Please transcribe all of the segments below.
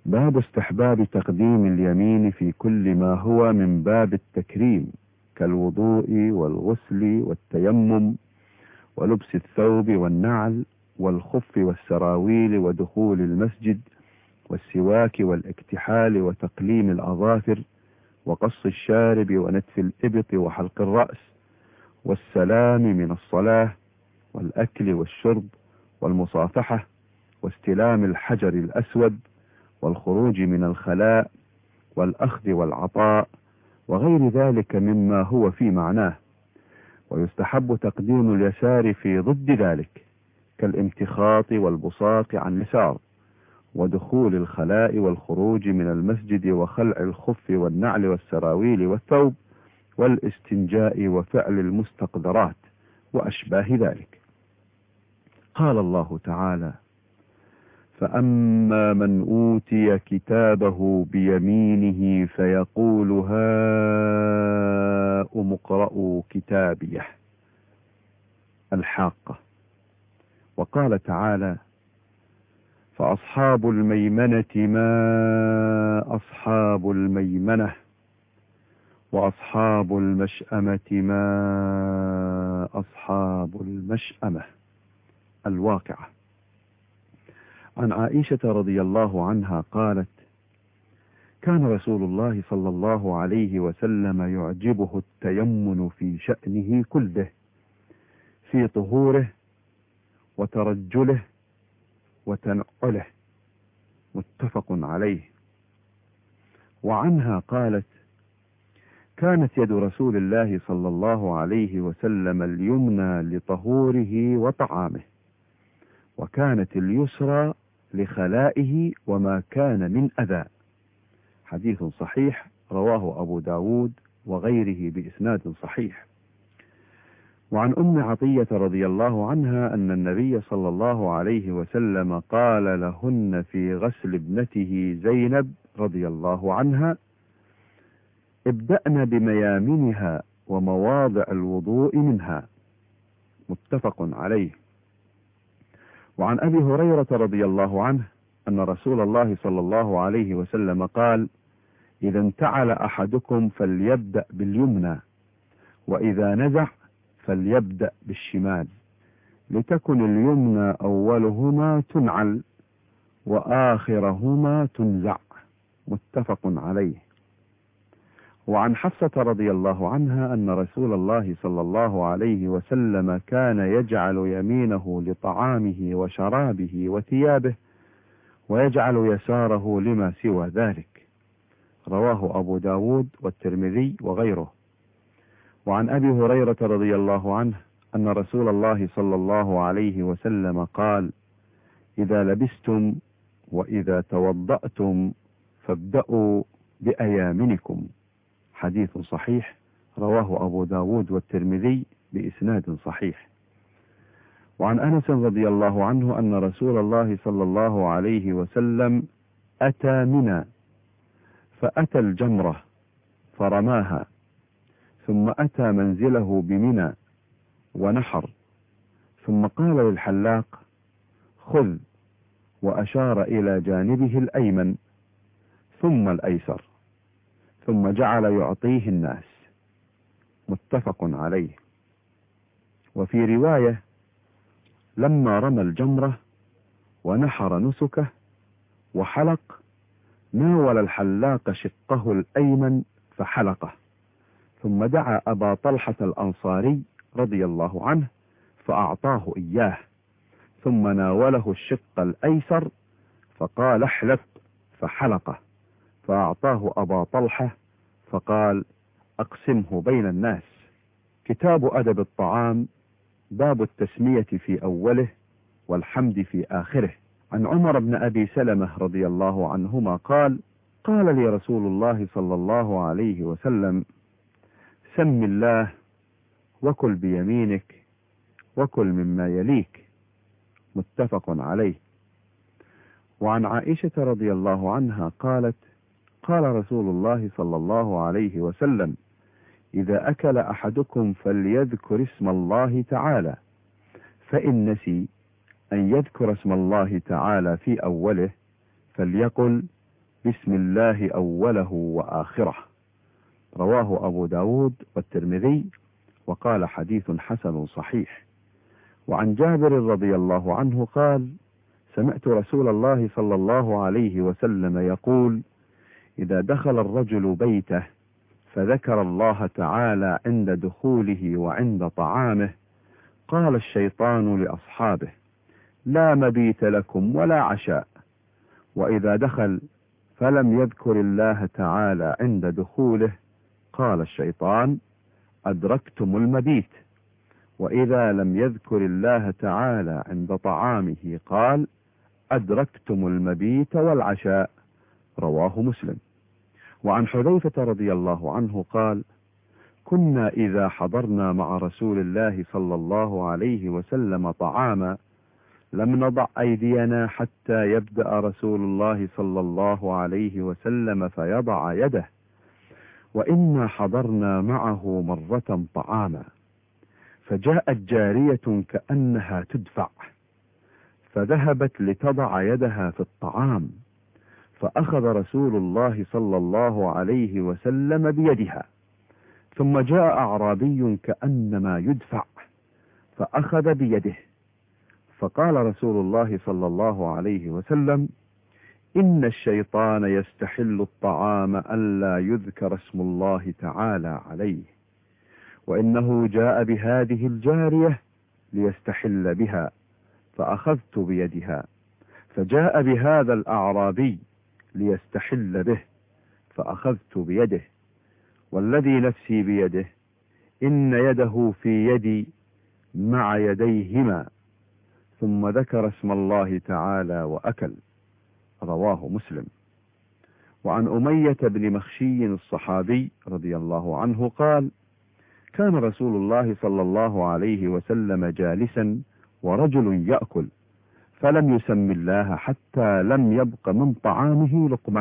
باب استحباب تقديم اليمين في كل ما هو من باب التكريم كالوضوء والغسل والتيمم ولبس الثوب والنعل والخف والسراويل ودخول المسجد والسواك والاكتحال وتقليم الأظافر وقص الشارب ونتف الإبط وحلق الرأس والسلام من الصلاة والأكل والشرب والمصافحة واستلام الحجر الأسود والخروج من الخلاء والأخذ والعطاء وغير ذلك مما هو في معناه. ويستحب تقديم اليسار في ضد ذلك كالامتخاط والبصاق عن اليسار ودخول الخلاء والخروج من المسجد وخلع الخف والنعل والسراويل والثوب والاستنجاء وفعل المستقذرات وأشباه ذلك. قال الله تعالى: فأما من أوتي كتابه بيمينه فيقول هاؤم اقرءوا كتابيه. الحاقة. وقال تعالى: فأصحاب الميمنة ما أصحاب الميمنة وأصحاب المشأمة ما أصحاب المشأمة. الواقعة. عن عائشة رضي الله عنها قالت: كان رسول الله صلى الله عليه وسلم يعجبه التيمن في شأنه كله، في طهوره وترجله وتنعله. متفق عليه. وعنها قالت: كانت يد رسول الله صلى الله عليه وسلم اليمنى لطهوره وطعامه، وكانت اليسرى لخلائه وما كان من أذى. حديث صحيح رواه أبو داود وغيره بإسناد صحيح. وعن أم عطية رضي الله عنها أن النبي صلى الله عليه وسلم قال لهن في غسل ابنته زينب رضي الله عنها: ابدأن بميامنها ومواضع الوضوء منها. متفق عليه. وعن أبي هريرة رضي الله عنه أن رسول الله صلى الله عليه وسلم قال: إذا انتعل أحدكم فليبدأ باليمنى، وإذا نزع فليبدأ بالشمال، لتكن اليمنى أولهما تنعل وآخرهما تنزع. متفق عليه. وعن حفصة رضي الله عنها أن رسول الله صلى الله عليه وسلم كان يجعل يمينه لطعامه وشرابه وثيابه، ويجعل يساره لما سوى ذلك. رواه أبو داود والترمذي وغيره. وعن أبي هريرة رضي الله عنه أن رسول الله صلى الله عليه وسلم قال: إذا لبستم وإذا توضأتم فابدأوا بأيامنكم. حديث صحيح رواه أبو داود والترمذي بإسناد صحيح. وعن أنس رضي الله عنه أن رسول الله صلى الله عليه وسلم أتى منى فأتى الجمرة فرماها، ثم أتى منزله بمنى ونحر، ثم قال للحلاق: خذ، وأشار إلى جانبه الأيمن ثم الأيسر، ثم جعل يعطيه الناس. متفق عليه. وفي رواية: لما رمى الجمرة ونحر نسكه وحلق، ناول الحلاق شقه الأيمن فحلقه، ثم دعا أبا طلحة الأنصاري رضي الله عنه فأعطاه إياه، ثم ناوله الشق الأيسر فقال: احلق، فحلقه، فأعطاه أبا طلحة فقال: أقسمه بين الناس. كتاب أدب الطعام، باب التسمية في أوله والحمد في آخره. عن عمر بن أبي سلمة رضي الله عنهما قال: قال لي رسول الله صلى الله عليه وسلم: سم الله وكل بيمينك وكل مما يليك. متفق عليه. وعن عائشة رضي الله عنها قالت: قال رسول الله صلى الله عليه وسلم: إذا أكل أحدكم فليذكر اسم الله تعالى، فإن نسي أن يذكر اسم الله تعالى في أوله فليقل: بسم الله أوله وآخره. رواه أبو داود والترمذي وقال حديث حسن صحيح. وعن جابر رضي الله عنه قال: سمعت رسول الله صلى الله عليه وسلم يقول: إذا دخل الرجل بيته فذكر الله تعالى عند دخوله وعند طعامه، قال الشيطان لأصحابه: لا مبيت لكم ولا عشاء. وإذا دخل فلم يذكر الله تعالى عند دخوله، قال الشيطان: أدركتم المبيت. وإذا لم يذكر الله تعالى عند طعامه، قال: أدركتم المبيت والعشاء. رواه مسلم. وعن حذيفة رضي الله عنه قال: كنا إذا حضرنا مع رسول الله صلى الله عليه وسلم طعاما لم نضع أيدينا حتى يبدأ رسول الله صلى الله عليه وسلم فيضع يده، وإنا حضرنا معه مرة طعاما فجاءت جارية كأنها تدفع فذهبت لتضع يدها في الطعام، فأخذ رسول الله صلى الله عليه وسلم بيدها، ثم جاء أعرابي كأنما يدفع فأخذ بيده، فقال رسول الله صلى الله عليه وسلم: إن الشيطان يستحل الطعام ألا يذكر اسم الله تعالى عليه، وإنه جاء بهذه الجارية ليستحل بها، فأخذت بيدها، فجاء بهذا الأعرابي ليستحل به، فأخذت بيده، والذي نفسي بيده إن يده في يدي مع يديهما، ثم ذكر اسم الله تعالى وأكل. رواه مسلم. وعن أمية بن مخشي الصحابي رضي الله عنه قال: كان رسول الله صلى الله عليه وسلم جالسا ورجل يأكل، فلم يسم الله حتى لم يبق من طعامه لقمة،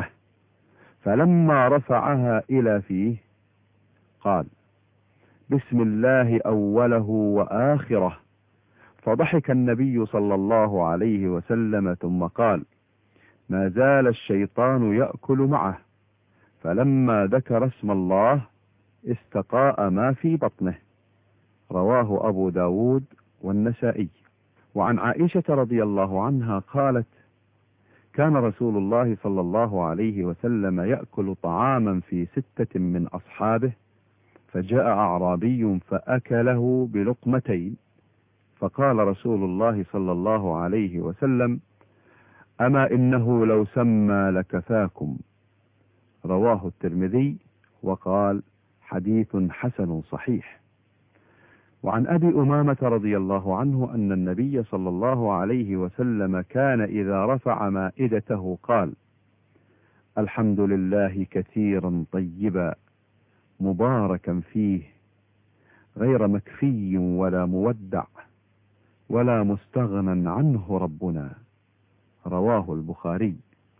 فلما رفعها إلى فيه قال: بسم الله أوله وآخره. فضحك النبي صلى الله عليه وسلم ثم قال: ما زال الشيطان يأكل معه، فلما ذكر اسم الله استقاء ما في بطنه. رواه أبو داود والنسائي. وعن عائشة رضي الله عنها قالت: كان رسول الله صلى الله عليه وسلم يأكل طعاما في 6 من أصحابه، فجاء أعرابي فأكله بلقمتين، فقال رسول الله صلى الله عليه وسلم: أما إنه لو سمى لكفاكم. رواه الترمذي وقال: حديث حسن صحيح. وعن أبي أمامة رضي الله عنه أن النبي صلى الله عليه وسلم كان إذا رفع مائدته قال: الحمد لله كثيرا طيبا مباركا فيه، غير مكفي ولا مودع ولا مستغنى عنه ربنا. رواه البخاري.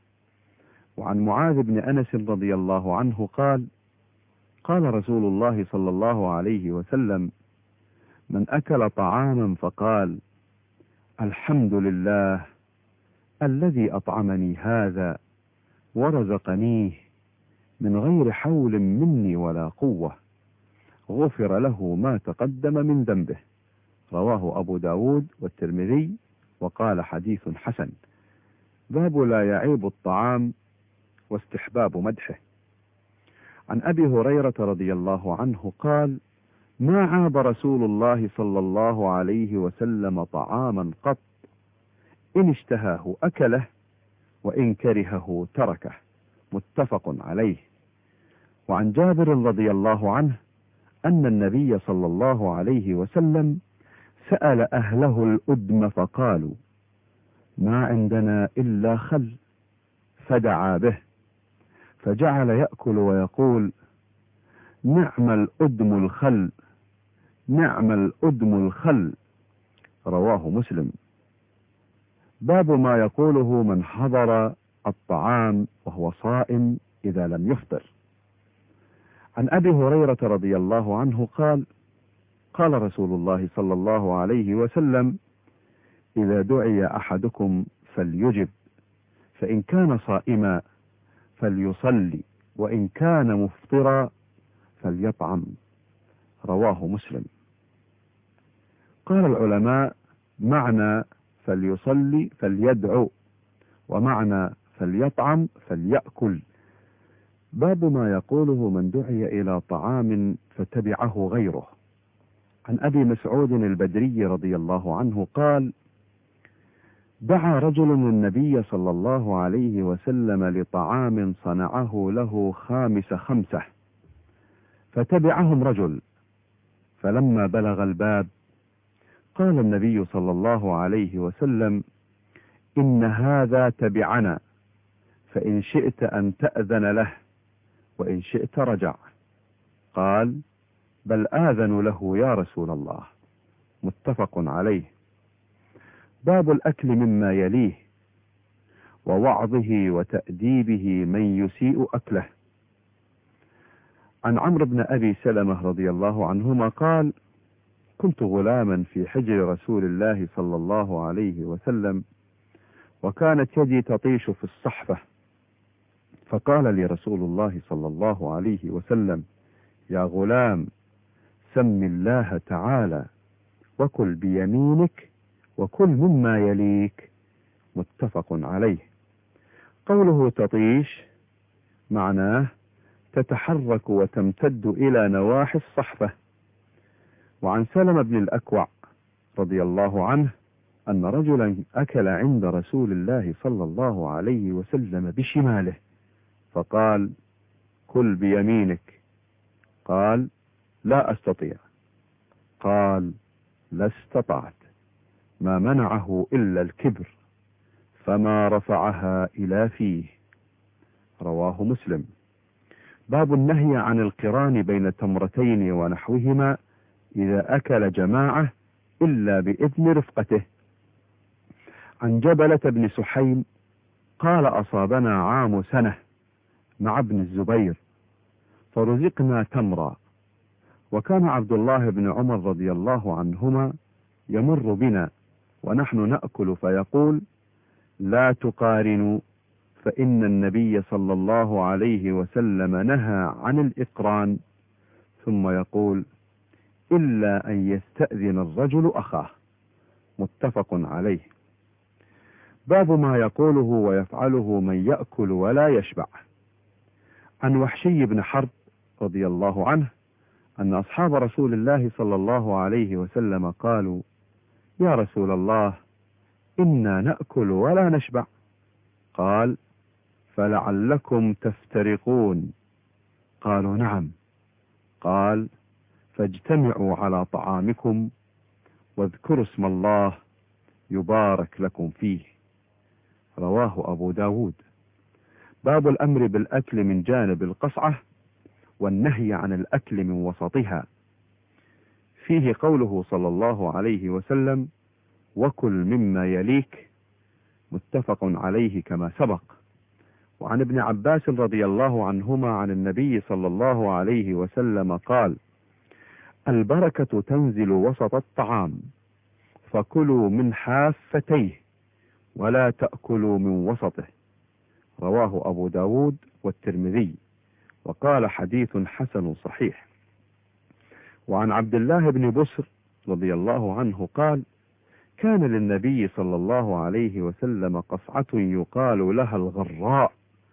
وعن معاذ بن أنس رضي الله عنه قال: قال رسول الله صلى الله عليه وسلم: من أكل طعاما فقال: الحمد لله الذي أطعمني هذا ورزقنيه من غير حول مني ولا قوة، غفر له ما تقدم من ذنبه. رواه أبو داود والترمذي وقال: حديث حسن. باب لا يعيب الطعام واستحباب مدحه. عن أبي هريرة رضي الله عنه قال: ما عاب رسول الله صلى الله عليه وسلم طعاما قط، إن اشتهاه أكله وإن كرهه تركه. متفق عليه. وعن جابر رضي الله عنه أن النبي صلى الله عليه وسلم سأل أهله الأدم فقالوا: ما عندنا إلا خل، فدعا به، فجعل يأكل ويقول: نعم الأدم الخل، نعم الأدم الخل. رواه مسلم. باب ما يقوله من حضر الطعام وهو صائم إذا لم يفطر. عن أبي هريرة رضي الله عنه قال: قال رسول الله صلى الله عليه وسلم: إذا دعي أحدكم فليجب، فإن كان صائما فليصلي، وإن كان مفطرا فليطعم. رواه مسلم. قال العلماء: معنى فليصلي فليدعو، ومعنى فليطعم فليأكل. باب ما يقوله من دعي إلى طعام فتبعه غيره. عن أبي مسعود البدري رضي الله عنه قال: دعا رجل النبي صلى الله عليه وسلم لطعام صنعه له 5 فتبعهم رجل، فلما بلغ الباب قال النبي صلى الله عليه وسلم: إن هذا تبعنا، فإن شئت أن تأذن له، وإن شئت رجع. قال: بل آذن له يا رسول الله. متفق عليه. باب الأكل مما يليه، ووعظه وتأديبه من يسيء أكله. عن عمرو بن أبي سلمة رضي الله عنهما قال: كنت غلاما في حجر رسول الله صلى الله عليه وسلم، وكانت يدي تطيش في الصحفة، فقال لي رسول الله صلى الله عليه وسلم: يا غلام، سم الله تعالى، وكل بيمينك، وكل مما يليك. متفق عليه. قوله تطيش معناه تتحرك وتمتد إلى نواحي الصحفة. وعن سلمة بن الأكوع رضي الله عنه أن رجلا أكل عند رسول الله صلى الله عليه وسلم بشماله، فقال: كل بيمينك. قال: لا أستطيع. قال: لا استطعت، ما منعه إلا الكبر، فما رفعها إلى فيه. رواه مسلم. باب النهي عن القران بين تمرتين ونحوهما إذا أكل جماعة إلا بإذن رفقته. عن جبلة بن سحيم قال: أصابنا عام سنة مع ابن الزبير، فرزقنا تمرا، وكان عبد الله بن عمر رضي الله عنهما يمر بنا ونحن نأكل فيقول: لا تقارنوا، فإن النبي صلى الله عليه وسلم نهى عن الإقران، ثم يقول: إلا أن يستأذن الرجل أخاه. متفق عليه. باب ما يقوله ويفعله من يأكل ولا يشبع. عن وحشي بن حرب رضي الله عنه أن أصحاب رسول الله صلى الله عليه وسلم قالوا: يا رسول الله، إنا نأكل ولا نشبع. قال: فلعلكم تفترقون. قالوا: نعم. قال: فاجتمعوا على طعامكم واذكروا اسم الله يبارك لكم فيه. رواه أبو داود. باب الأمر بالأكل من جانب القصعة، والنهي عن الأكل من وسطها. فيه قوله صلى الله عليه وسلم: وكل مما يليك. متفق عليه كما سبق. وعن ابن عباس رضي الله عنهما عن النبي صلى الله عليه وسلم قال: البركة تنزل وسط الطعام، فكلوا من حافتيه ولا تأكلوا من وسطه. رواه أبو داود والترمذي، وقال: حديث حسن صحيح. وعن عبد الله بن بسر رضي الله عنه قال: كان للنبي صلى الله عليه وسلم قصعة يقال لها الغراء،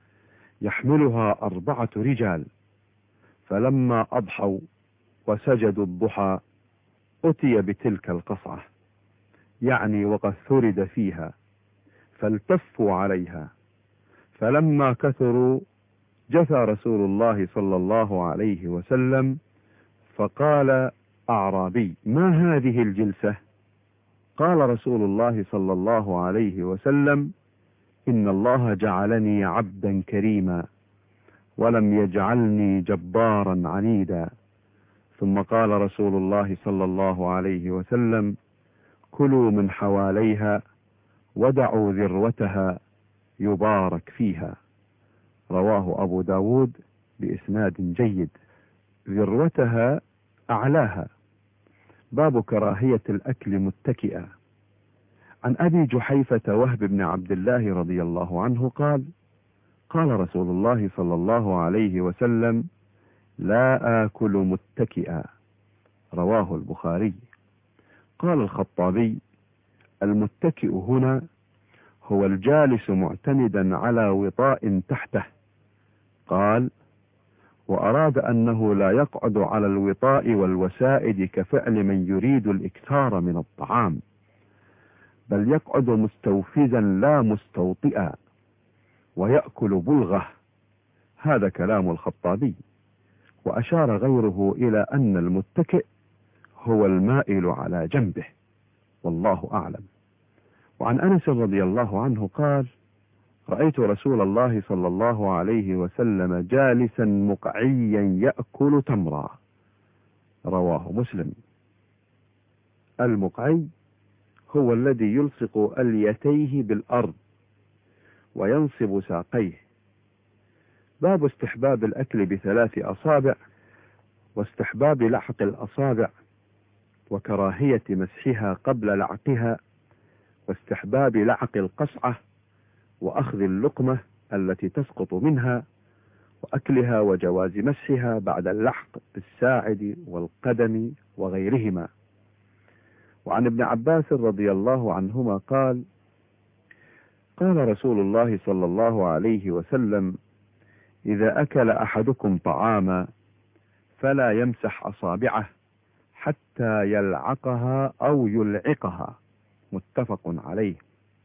يحملها 4 رجال، فلما أضحوا وسجدوا الضحى أتي بتلك القصعة، يعني وقد ثرد فيها، فالتفوا عليها، فلما كثروا جثى رسول الله صلى الله عليه وسلم، فقال أعرابي: ما هذه الجلسة؟ قال رسول الله صلى الله عليه وسلم: إن الله جعلني عبدا كريما، ولم يجعلني جبارا عنيدا. ثم قال رسول الله صلى الله عليه وسلم: كلوا من حواليها ودعوا ذروتها يبارك فيها. رواه أبو داود بإسناد جيد. ذروتها أعلاها. باب كراهية الأكل متكئا. عن أبي جحيفة وهب بن عبد الله رضي الله عنه قال: قال رسول الله صلى الله عليه وسلم: لا آكل متكئا. رواه البخاري. قال الخطابي: المتكئ هنا هو الجالس معتمدا على وطاء تحته. قال: وأراد أنه لا يقعد على الوطاء والوسائد كفعل من يريد الإكثار من الطعام، بل يقعد مستوفزا لا مستوطئا، ويأكل بلغة. هذا كلام الخطابي. وأشار غيره إلى أن المتكئ هو المائل على جنبه، والله أعلم. وعن أنس رضي الله عنه قال: رأيت رسول الله صلى الله عليه وسلم جالسا مقعيا يأكل تمرا. رواه مسلم. المقعي هو الذي يلصق أليتيه بالأرض وينصب ساقيه. باب استحباب الأكل ب3 أصابع، واستحباب لحق الأصابع، وكراهية مسحها قبل لعقها، واستحباب لعق القصعة، وأخذ اللقمة التي تسقط منها، وأكلها، وجواز مسحها بعد اللحق بالساعد والقدم وغيرهما. وعن ابن عباس رضي الله عنهما قال: قال رسول الله صلى الله عليه وسلم: إذا أكل أحدكم طعاما فلا يمسح أصابعه حتى يلعقها أو يلعقها. متفق عليه.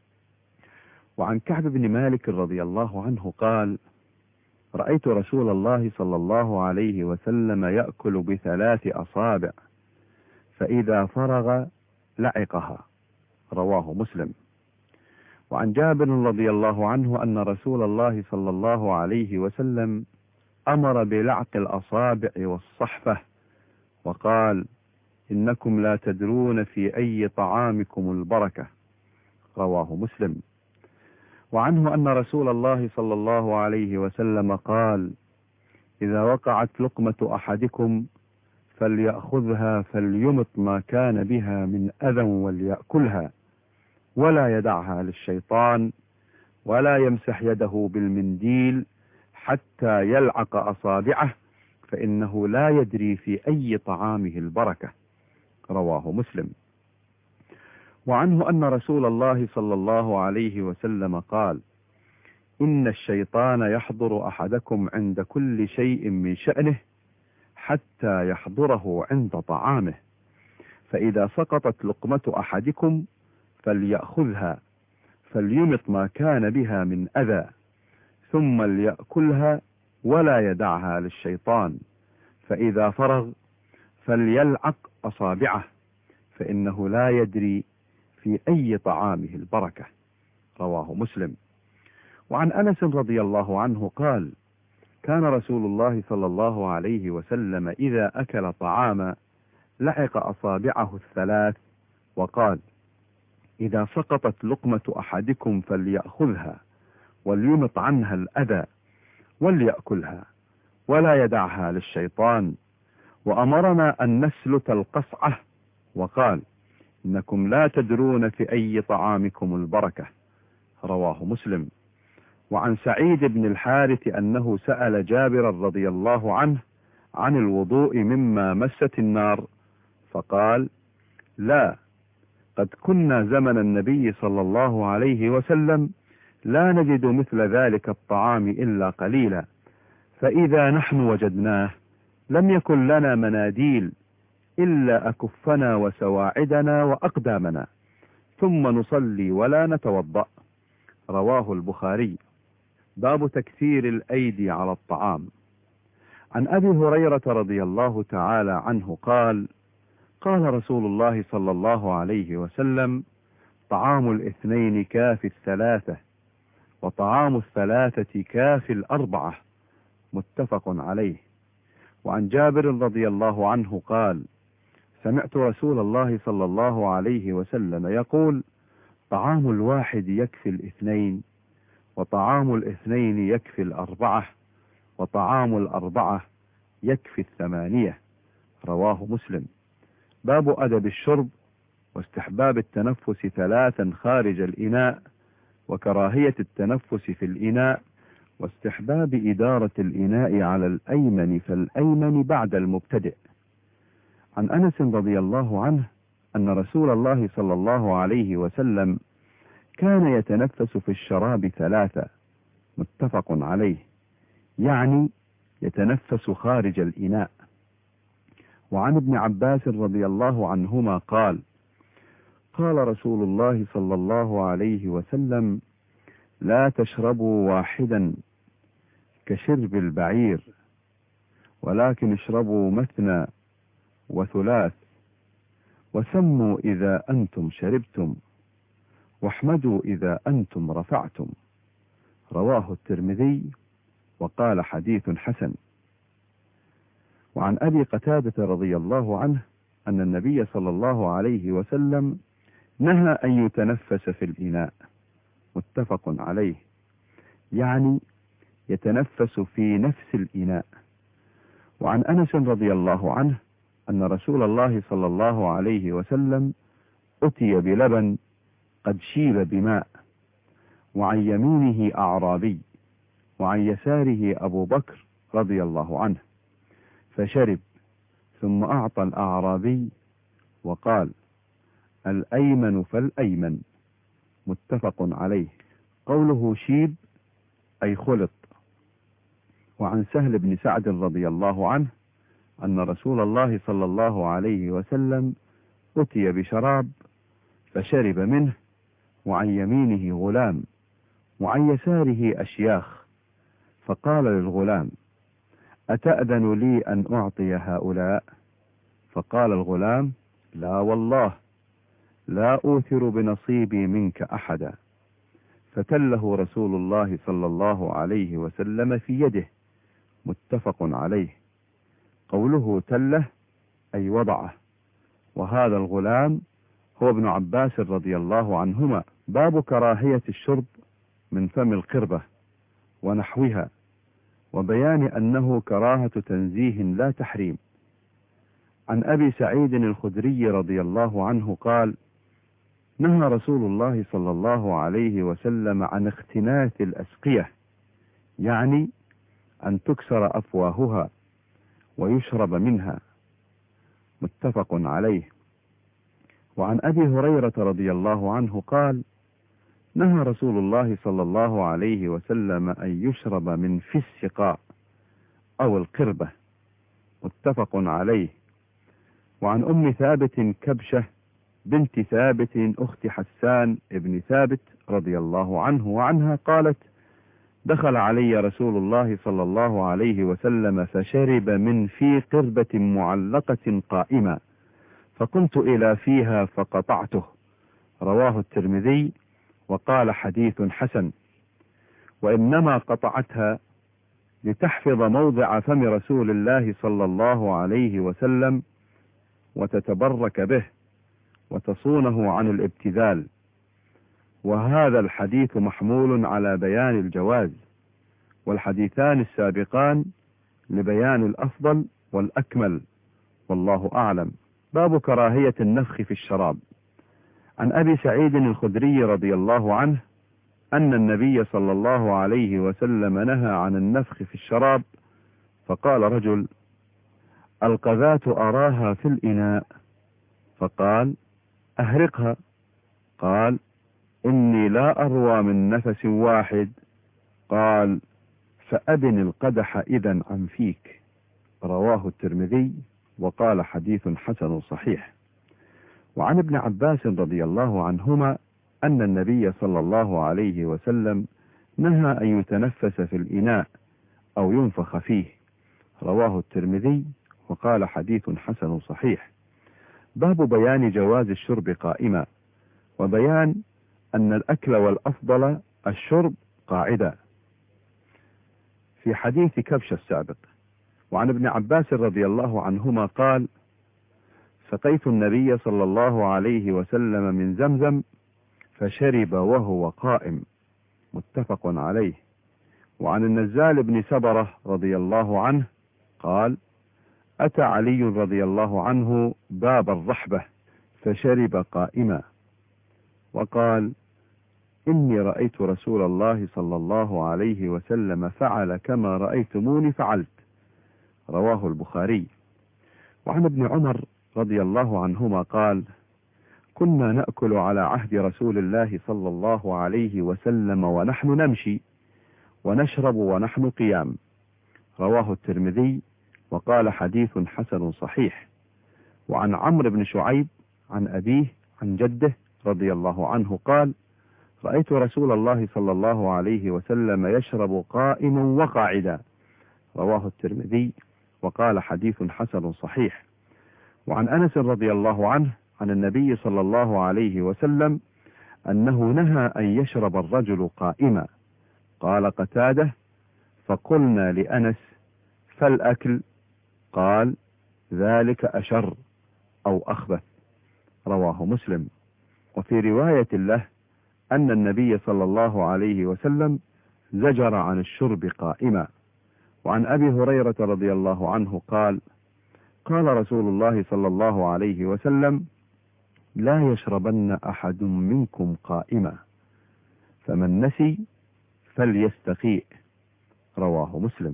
وعن كعب بن مالك رضي الله عنه قال: رأيت رسول الله صلى الله عليه وسلم يأكل ب3 أصابع، فإذا فرغ لعقها. رواه مسلم. وعن جابر رضي الله عنه أن رسول الله صلى الله عليه وسلم أمر بلعق الأصابع والصحفة، وقال: إنكم لا تدرون في أي طعامكم البركة. رواه مسلم. وعنه أن رسول الله صلى الله عليه وسلم قال: إذا وقعت لقمة أحدكم فليأخذها فليمط ما كان بها من أذى وليأكلها، ولا يدعها للشيطان، ولا يمسح يده بالمنديل حتى يلعق أصابعه، فإنه لا يدري في أي طعامه البركة. رواه مسلم. وعنه أن رسول الله صلى الله عليه وسلم قال: إن الشيطان يحضر أحدكم عند كل شيء من شأنه حتى يحضره عند طعامه، فإذا سقطت لقمة أحدكم فليأخذها فليمط ما كان بها من أذى، ثم ليأكلها ولا يدعها للشيطان، فإذا فرغ فليلعق أصابعه، فإنه لا يدري في أي طعامه البركة. رواه مسلم. وعن أنس رضي الله عنه قال: كان رسول الله صلى الله عليه وسلم إذا أكل طعاما لعق أصابعه ال3، وقال: إذا سقطت لقمة أحدكم فليأخذها وليمط عنها الأذى وليأكلها ولا يدعها للشيطان. وأمرنا أن نسلت القصعة، وقال: إنكم لا تدرون في أي طعامكم البركة. رواه مسلم. وعن سعيد بن الحارث أنه سأل جابر رضي الله عنه عن الوضوء مما مست النار، فقال: لا، قد كنا زمن النبي صلى الله عليه وسلم لا نجد مثل ذلك الطعام إلا قليلا، فإذا نحن وجدناه لم يكن لنا مناديل إلا أكفنا وسواعدنا وأقدامنا، ثم نصلي ولا نتوضأ. رواه البخاري. باب تكثير الأيدي على الطعام. عن أبي هريرة رضي الله تعالى عنه قال: قال رسول الله صلى الله عليه وسلم: طعام الاثنين كافي الثلاثة، وطعام الثلاثة كافي الأربعة. متفق عليه. وعن جابر رضي الله عنه قال: سمعت رسول الله صلى الله عليه وسلم يقول: طعام الواحد يكفي الاثنين، وطعام الاثنين يكفي الأربعة، وطعام الأربعة يكفي الثمانية. رواه مسلم. باب أدب الشرب، واستحباب التنفس 3 خارج الإناء، وكراهية التنفس في الإناء، واستحباب إدارة الإناء على الأيمن فالأيمن بعد المبتدئ. عن أنس رضي الله عنه أن رسول الله صلى الله عليه وسلم كان يتنفس في الشراب 3، متفق عليه، يعني يتنفس خارج الإناء. وعن ابن عباس رضي الله عنهما قال: قال رسول الله صلى الله عليه وسلم: لا تشربوا واحدا كشرب البعير، ولكن اشربوا مثنى وثلاث، وسموا إذا أنتم شربتم، واحمدوا إذا أنتم رفعتم. رواه الترمذي وقال حديث حسن. وعن أبي قتادة رضي الله عنه أن النبي صلى الله عليه وسلم نهى أن يتنفس في الإناء، متفق عليه، يعني يتنفس في نفس الإناء. وعن أنس رضي الله عنه أن رسول الله صلى الله عليه وسلم أتي بلبن قد شيب بماء، وعن يمينه أعرابي، وعن يساره أبو بكر رضي الله عنه، فشرب، ثم أعطى الأعرابي وقال: الأيمن فالأيمن، متفق عليه. قوله شيب أي خلط. وعن سهل بن سعد رضي الله عنه أن رسول الله صلى الله عليه وسلم أتي بشراب فشرب منه، وعن يمينه غلام، وعن يساره أشياخ، فقال للغلام: أتأذن لي أن أعطي هؤلاء؟ فقال الغلام: لا والله، لا أوثر بنصيبي منك أحدا. فتله رسول الله صلى الله عليه وسلم في يده، متفق عليه. قوله تله أي وضعه. وهذا الغلام هو ابن عباس رضي الله عنهما. باب كراهية الشرب من فم القربة ونحوها، وبيان أنه كراهة تنزيه لا تحريم. عن أبي سعيد الخدري رضي الله عنه قال: نهى رسول الله صلى الله عليه وسلم عن اختناث الأسقية، يعني أن تكسر أفواهها ويشرب منها، متفق عليه. وعن أبي هريرة رضي الله عنه قال: نهى رسول الله صلى الله عليه وسلم أن يشرب من في السقاء أو القربة، متفق عليه. وعن أم ثابت كبشة بنت ثابت أخت حسان ابن ثابت رضي الله عنه وعنها قالت: دخل علي رسول الله صلى الله عليه وسلم فشرب من في قربة معلقة قائمة، فقمت إلى فيها فقطعته. رواه الترمذي وقال حديث حسن. وإنما قطعتها لتحفظ موضع فم رسول الله صلى الله عليه وسلم وتتبرك به وتصونه عن الابتذال. وهذا الحديث محمول على بيان الجواز، والحديثان السابقان لبيان الأفضل والأكمل، والله أعلم. باب كراهية النفخ في الشراب. عن أبي سعيد الخدري رضي الله عنه أن النبي صلى الله عليه وسلم نهى عن النفخ في الشراب، فقال رجل: القذاة أراها في الإناء، فقال: أهرقها. قال: إني لا أروى من نفس واحد. قال: فأدن القدح إذن عن فيك. رواه الترمذي وقال حديث حسن صحيح. وعن ابن عباس رضي الله عنهما أن النبي صلى الله عليه وسلم نهى أن يتنفس في الإناء أو ينفخ فيه. رواه الترمذي وقال حديث حسن صحيح. باب بيان جواز الشرب قائما، وبيان أن الأكل والأفضل الشرب قاعدة، في حديث كبش السابق. وعن ابن عباس رضي الله عنهما قال: سقيت النبي صلى الله عليه وسلم من زمزم فشرب وهو قائم، متفق عليه. وعن النزال بن سبرة رضي الله عنه قال: أتى علي رضي الله عنه باب الرحبة فشرب قائما، وقال: إني رأيت رسول الله صلى الله عليه وسلم فعل كما رأيتموني فعلت. رواه البخاري. وعن ابن عمر رضي الله عنهما قال: كنا نأكل على عهد رسول الله صلى الله عليه وسلم ونحن نمشي، ونشرب ونحن قيام. رواه الترمذي وقال: حديث حسن صحيح. وعن عمرو بن شعيب عن أبيه عن جده رضي الله عنه قال: رأيت رسول الله صلى الله عليه وسلم يشرب قائما وقاعدا. رواه الترمذي وقال: حديث حسن صحيح. وعن أنس رضي الله عنه عن النبي صلى الله عليه وسلم أنه نهى أن يشرب الرجل قائما. قال قتادة: فقلنا لأنس: فالأكل؟ قال: ذلك أشر أو أخبث. رواه مسلم. وفي رواية له أن النبي صلى الله عليه وسلم زجر عن الشرب قائما. وعن أبي هريرة رضي الله عنه قال: قال رسول الله صلى الله عليه وسلم: لا يشربن أحد منكم قائما، فمن نسي فليستقيء. رواه مسلم.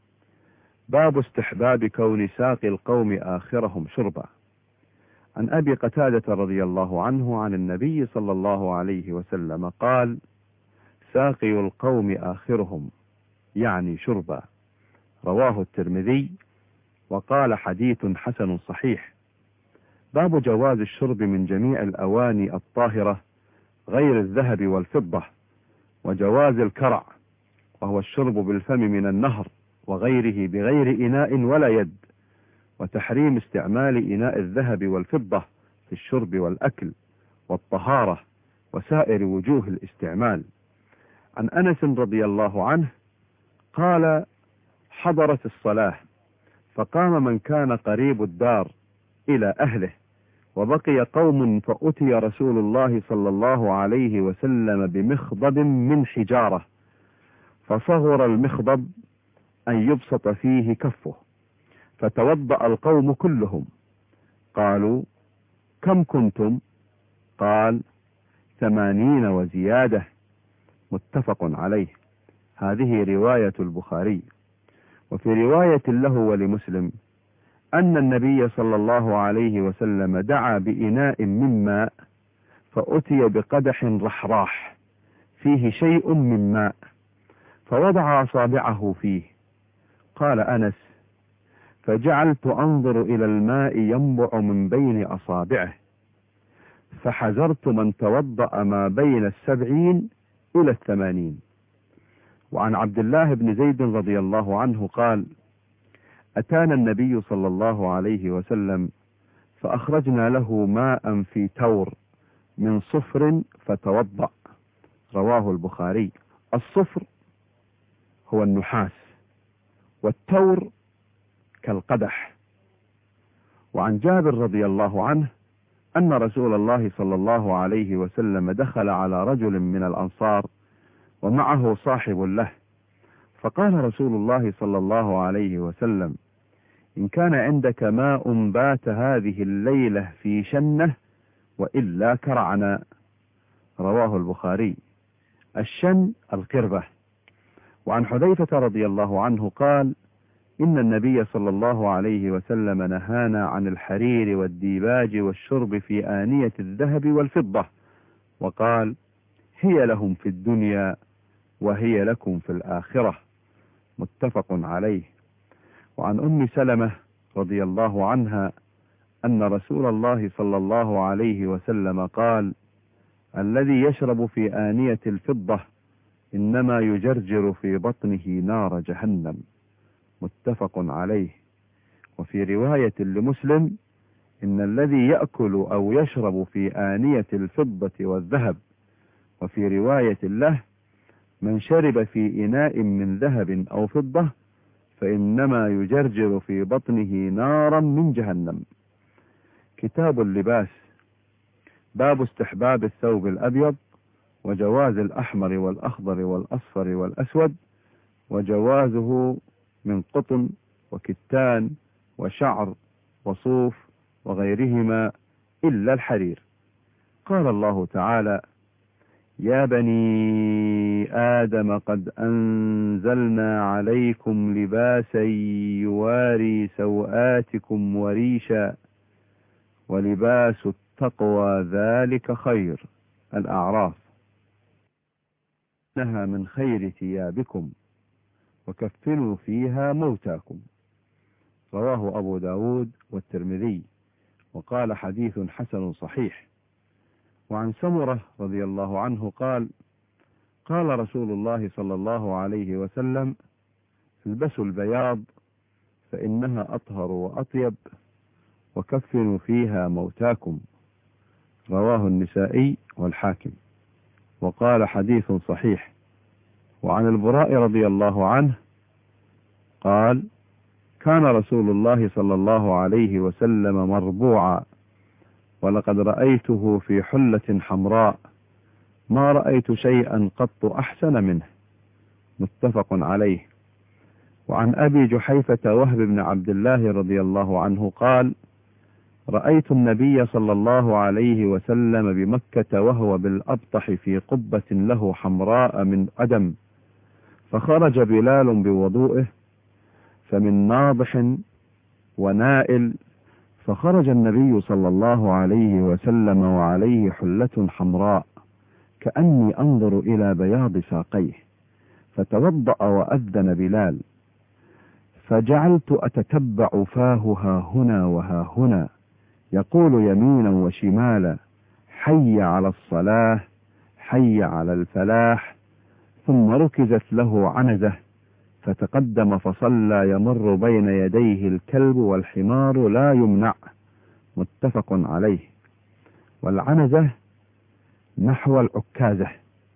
باب استحباب كون ساقي القوم آخرهم شربا. عن أبي قتادة رضي الله عنه عن النبي صلى الله عليه وسلم قال: ساقي القوم آخرهم، يعني شربا. رواه الترمذي وقال: حديث حسن صحيح. باب جواز الشرب من جميع الأواني الطاهرة غير الذهب والفضة، وجواز الكرع وهو الشرب بالفم من النهر وغيره بغير إناء ولا يد، وتحريم استعمال إناء الذهب والفضة في الشرب والأكل والطهارة وسائر وجوه الاستعمال. عن أنس رضي الله عنه قال: حضرت الصلاة، فقام من كان قريب الدار إلى أهله، وبقي قوم، فأتي رسول الله صلى الله عليه وسلم بمخضب من حجارة، فصغر المخضب أن يبسط فيه كفه، فتوضأ القوم كلهم. قالوا: كم كنتم؟ قال: 80 وزيادة. متفق عليه. هذه رواية البخاري. وفي رواية له ولمسلم أن النبي صلى الله عليه وسلم دعا بإناء من ماء، فأتي بقدح رحراح فيه شيء من ماء، فوضع أصابعه فيه. قال أنس: فجعلت أنظر إلى الماء ينبع من بين أصابعه، فحذرت من توضأ ما بين 70 إلى 80. وعن عبد الله بن زيد رضي الله عنه قال: أتانا النبي صلى الله عليه وسلم، فأخرجنا له ماء في تور من صفر فتوضأ. رواه البخاري. الصفر هو النحاس، والتور كالقدح. وعن جابر رضي الله عنه أن رسول الله صلى الله عليه وسلم دخل على رجل من الأنصار ومعه صاحب له، فقال رسول الله صلى الله عليه وسلم: إن كان عندك ماء بات هذه الليلة في شنة، وإلا كرعنا. رواه البخاري. الشن القربة. وعن حذيفة رضي الله عنه قال: إن النبي صلى الله عليه وسلم نهانا عن الحرير والديباج والشرب في آنية الذهب والفضة، وقال: هي لهم في الدنيا وهي لكم في الآخرة. متفق عليه. وعن أم سلمة رضي الله عنها أن رسول الله صلى الله عليه وسلم قال: الذي يشرب في آنية الفضة إنما يجرجر في بطنه نار جهنم. متفق عليه. وفي رواية لمسلم: إن الذي يأكل أو يشرب في آنية الفضة والذهب. وفي رواية له: من شرب في إناء من ذهب أو فضة فإنما يجرجر في بطنه نارا من جهنم. كتاب اللباس. باب استحباب الثوب الأبيض، وجواز الأحمر والأخضر والأصفر والأسود، وجوازه من قطن وكتان وشعر وصوف وغيرهما إلا الحرير. قال الله تعالى: يا بني آدم قد أنزلنا عليكم لباسا يواري سوآتكم وريشا ولباس التقوى ذلك خير. الأعراف. إنها من خير ثيابكم وكفنوا فيها موتاكم. رواه أبو داود والترمذي وقال حديث حسن صحيح. وعن سمرة رضي الله عنه قال: قال رسول الله صلى الله عليه وسلم: البسوا البياض فإنها أطهر وأطيب وكفنوا فيها موتاكم. رواه النسائي والحاكم وقال حديث صحيح. وعن البراء رضي الله عنه قال: كان رسول الله صلى الله عليه وسلم مربوعا، ولقد رأيته في حلة حمراء ما رأيت شيئا قط أحسن منه. متفق عليه. وعن أبي جحيفة وهب بن عبد الله رضي الله عنه قال: رأيت النبي صلى الله عليه وسلم بمكة وهو بالأبطح في قبة له حمراء من أدم، فخرج بلال بوضوئه فمن ناضح ونائل، فخرج النبي صلى الله عليه وسلم وعليه حلة حمراء كأني أنظر إلى بياض ساقيه، فتوضأ وأذن بلال، فجعلت أتتبع فاه ها هنا وها هنا يقول يمينا وشمالا: حي على الصلاة، حي على الفلاح. ثم ركزت له عنزة فتقدم فصلى يمر بين يديه الكلب والحمار لا يمنع. متفق عليه. والعنزة نحو العكازة.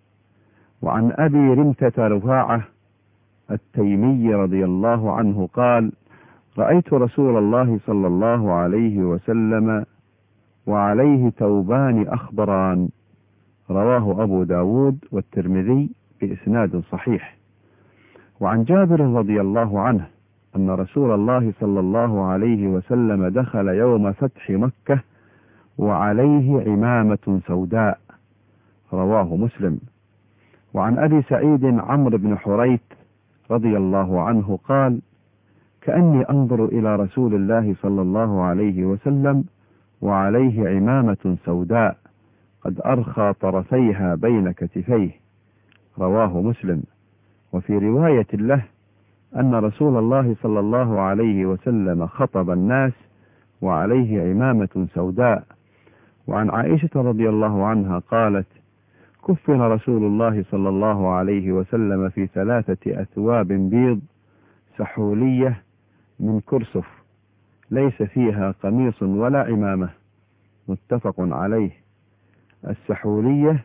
وعن أبي رمتة رفاعة التيمي رضي الله عنه قال: رأيت رسول الله صلى الله عليه وسلم وعليه ثوبان أخضران. رواه أبو داود والترمذي بإسناد صحيح. وعن جابر رضي الله عنه أن رسول الله صلى الله عليه وسلم دخل يوم فتح مكة وعليه عمامة سوداء. رواه مسلم. وعن أبي سعيد عمرو بن حريث رضي الله عنه قال: كأني أنظر إلى رسول الله صلى الله عليه وسلم وعليه عمامة سوداء قد أرخى طرفيها بين كتفيه. رواه مسلم. وفي رواية له أن رسول الله صلى الله عليه وسلم خطب الناس وعليه عمامة سوداء. وعن عائشة رضي الله عنها قالت: كفن رسول الله صلى الله عليه وسلم في 3 أثواب بيض سحولية من كرسف ليس فيها قميص ولا عمامة. متفق عليه. السحولية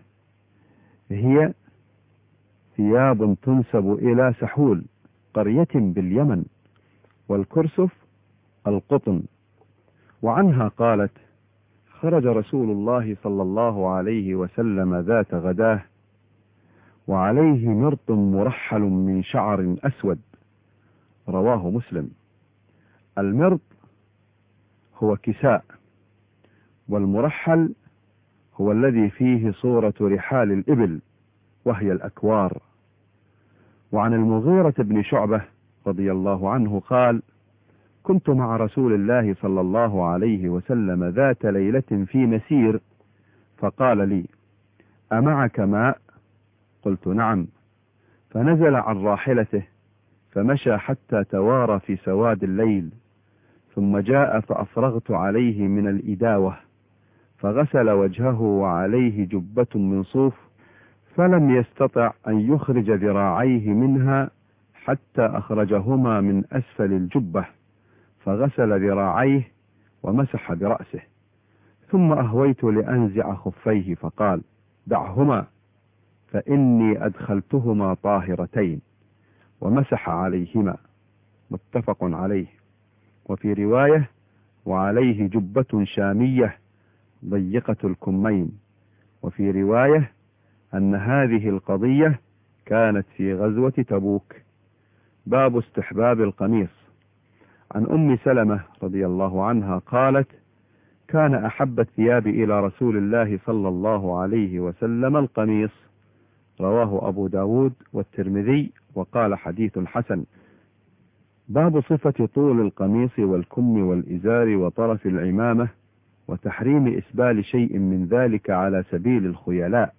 هي ثياب تنسب إلى سحول قرية باليمن، والكرسف القطن. وعنها قالت: خرج رسول الله صلى الله عليه وسلم ذات غداه وعليه مرط مرحل من شعر أسود. رواه مسلم. المرط هو كساء، والمرحل هو الذي فيه صورة رحال الإبل وهي الأكوار. وعن المغيرة بن شعبة رضي الله عنه قال: كنت مع رسول الله صلى الله عليه وسلم ذات ليلة في مسير، فقال لي: أمعك ماء؟ قلت: نعم. فنزل عن راحلته فمشى حتى توارى في سواد الليل، ثم جاء فأفرغت عليه من الإداوة، فغسل وجهه وعليه جبة من صوف، فلم يستطع أن يخرج ذراعيه منها حتى أخرجهما من أسفل الجبة، فغسل ذراعيه ومسح برأسه، ثم أهويت لأنزع خفيه فقال: دعهما فإني أدخلتهما طاهرتين، ومسح عليهما. متفق عليه. وفي رواية: وعليه جبة شامية ضيقة الكمين. وفي رواية أن هذه القضية كانت في غزوة تبوك. باب استحباب القميص. عن أم سلمة رضي الله عنها قالت: كان أحب الثياب إلى رسول الله صلى الله عليه وسلم القميص. رواه أبو داود والترمذي وقال حديث حسن. باب صفة طول القميص والكم والإزار وطرف العمامة، وتحريم إسبال شيء من ذلك على سبيل الخيلاء،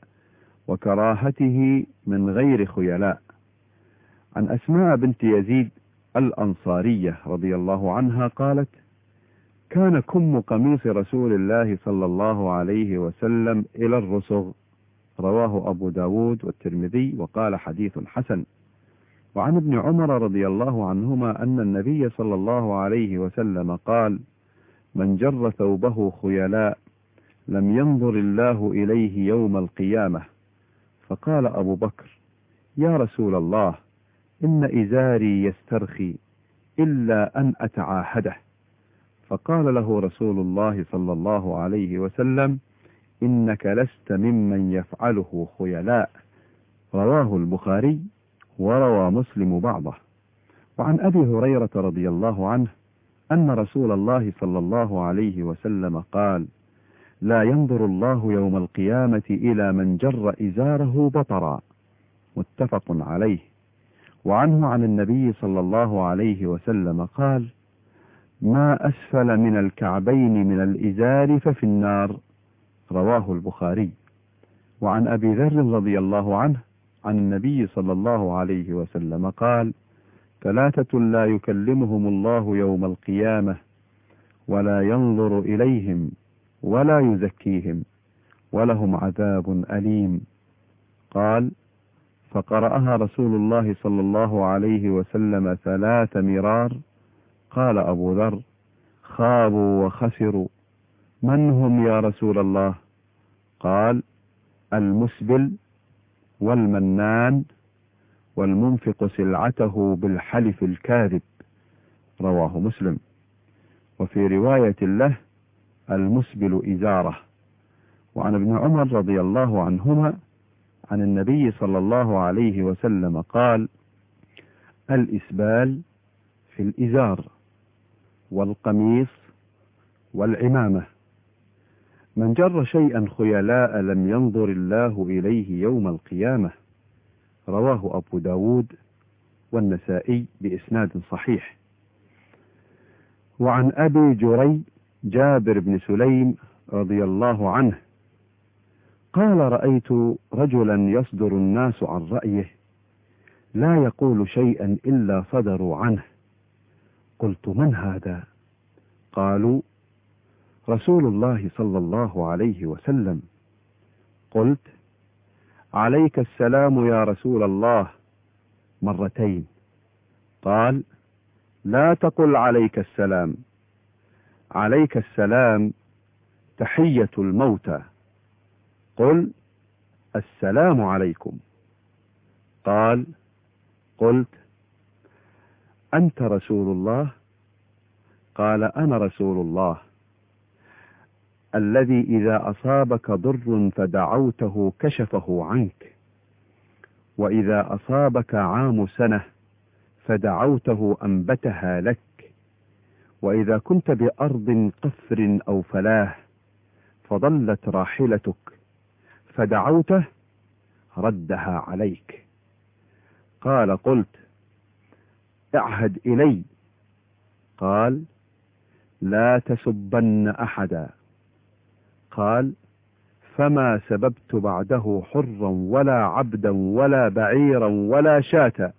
وكراهته من غير خيلاء. عن أسماء بنت يزيد الأنصارية رضي الله عنها قالت: كان كم قميص رسول الله صلى الله عليه وسلم إلى الرسغ. رواه أبو داود والترمذي وقال حديث حسن. وعن ابن عمر رضي الله عنهما أن النبي صلى الله عليه وسلم قال: من جر ثوبه خيلاء لم ينظر الله إليه يوم القيامة. فقال أبو بكر: يا رسول الله، إن إزاري يسترخي إلا أن أتعاهده. فقال له رسول الله صلى الله عليه وسلم: إنك لست ممن يفعله خيلاء. رواه البخاري وروى مسلم بعضه. وعن أبي هريرة رضي الله عنه أن رسول الله صلى الله عليه وسلم قال: لا ينظر الله يوم القيامة إلى من جر إزاره بطرا. متفق عليه. وعنه عن النبي صلى الله عليه وسلم قال: ما أسفل من الكعبين من الإزار ففي النار. رواه البخاري. وعن أبي ذر رضي الله عنه عن النبي صلى الله عليه وسلم قال: ثلاثة لا يكلمهم الله يوم القيامة ولا ينظر إليهم ولا يزكيهم ولهم عذاب أليم. قال: فقرأها رسول الله صلى الله عليه وسلم 3 مرار. قال أبو ذر: خابوا وخسروا. من هم يا رسول الله؟ قال: المسبل والمنان والمنفق سلعته بالحلف الكاذب. رواه مسلم. وفي رواية له: المسبل إزاره. وعن ابن عمر رضي الله عنهما عن النبي صلى الله عليه وسلم قال: الإسبال في الإزار والقميص والعمامة. من جر شيئا خيلاء لم ينظر الله إليه يوم القيامة. رواه أبو داود والنسائي بإسناد صحيح. وعن أبي جري جابر بن سليم رضي الله عنه قال: رأيت رجلا يصدر الناس عن رأيه لا يقول شيئا إلا صدروا عنه. قلت: من هذا؟ قالوا: رسول الله صلى الله عليه وسلم. قلت: عليك السلام يا رسول الله 2 مرات. قال: لا تقل عليك السلام، عليك السلام تحية الموتى، قل السلام عليكم. قال: قلت: أنت رسول الله؟ قال: أنا رسول الله الذي إذا أصابك ضر فدعوته كشفه عنك، وإذا أصابك عام سنة فدعوته أنبتها لك، وإذا كنت بأرض قفر أو فلاه فضلت راحلتك فدعوته ردها عليك. قال: قلت: اعهد إلي. قال: لا تسبن أحدا. قال: فما سببت بعده حرا ولا عبدا ولا بعيرا ولا شاة،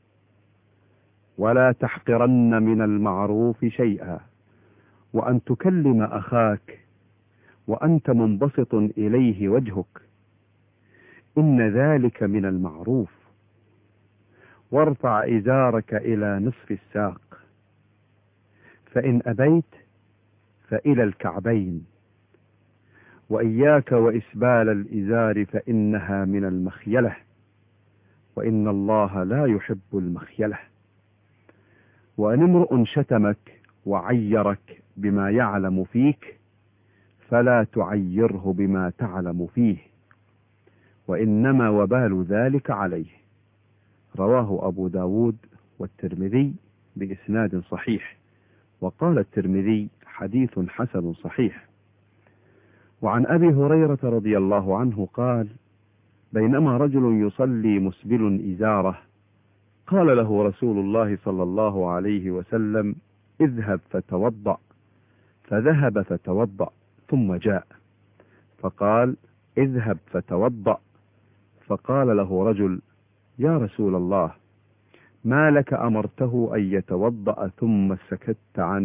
ولا تحقرن من المعروف شيئا، وأن تكلم أخاك وأنت منبسط إليه وجهك، إن ذلك من المعروف. وارفع إزارك إلى نصف الساق، فإن أبيت فإلى الكعبين، وإياك وإسبال الإزار فإنها من المخيلة، وإن الله لا يحب المخيلة. وأن امرؤ شتمك وعيرك بما يعلم فيك فلا تعيره بما تعلم فيه، وإنما وبال ذلك عليه. رواه أبو داود والترمذي بإسناد صحيح. وقال الترمذي: حديث حسن صحيح. وعن أبي هريرة رضي الله عنه قال: بينما رجل يصلي مسبل إزاره، قال له رسول الله صلى الله عليه وسلم: اذهب فتوضأ. فذهب فتوضأ ثم جاء فقال: اذهب فتوضأ. فقال له رجل: يا رسول الله، ما لك أمرته أن يتوضأ ثم سكت عنه؟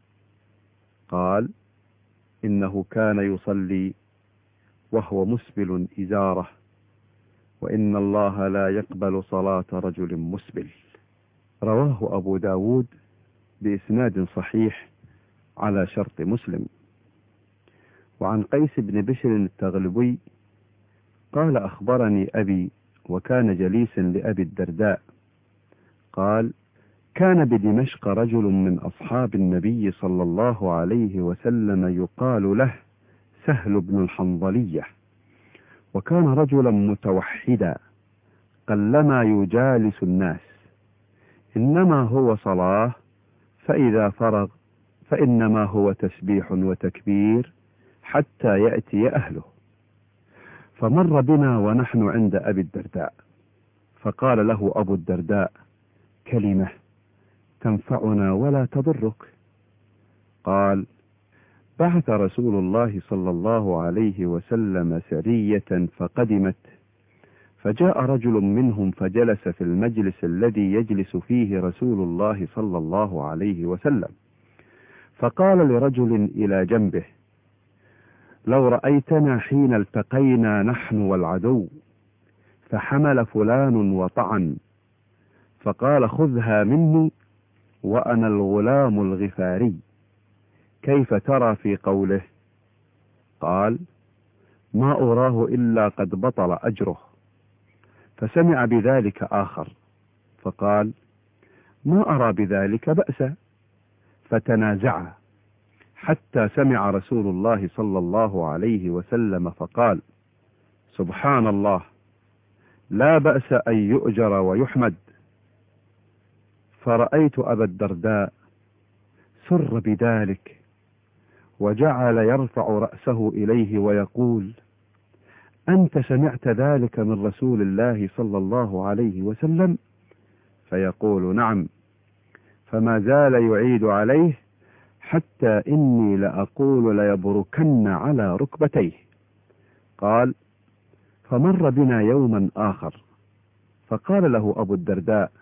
قال: إنه كان يصلي وهو مسبل إزاره، وإن الله لا يقبل صلاة رجل مسبل. رواه أبو داود بإسناد صحيح على شرط مسلم. وعن قيس بن بشر التغلبي قال: أخبرني أبي، وكان جليسا لأبي الدرداء، قال: كان بدمشق رجل من أصحاب النبي صلى الله عليه وسلم يقال له سهل بن الحنظلية، وكان رجلا متوحدا قلما يجالس الناس، إنما هو صلاة، فإذا فرغ فإنما هو تسبيح وتكبير حتى يأتي أهله. فمر بنا ونحن عند أبي الدرداء، فقال له أبو الدرداء: كلمة تنفعنا ولا تضرك. قال: بعث رسول الله صلى الله عليه وسلم سرية فقدمت، فجاء رجل منهم فجلس في المجلس الذي يجلس فيه رسول الله صلى الله عليه وسلم، فقال لرجل إلى جنبه: لو رأيتنا حين التقينا نحن والعدو، فحمل فلان وطعن، فقال: خذها مني وأنا الغلام الغفاري، كيف ترى في قوله؟ قال: ما أراه إلا قد بطل أجره. فسمع بذلك آخر فقال: ما أرى بذلك بأسا. فتنازعا حتى سمع رسول الله صلى الله عليه وسلم فقال: سبحان الله، لا بأس أن يؤجر ويحمد. فرأيت أبا الدرداء سر بذلك، وجعل يرفع رأسه إليه ويقول: أنت سمعت ذلك من رسول الله صلى الله عليه وسلم؟ فيقول: نعم. فما زال يعيد عليه حتى إني لأقول ليبركن على ركبتيه. قال: فمر بنا يوما آخر، فقال له أبو الدرداء: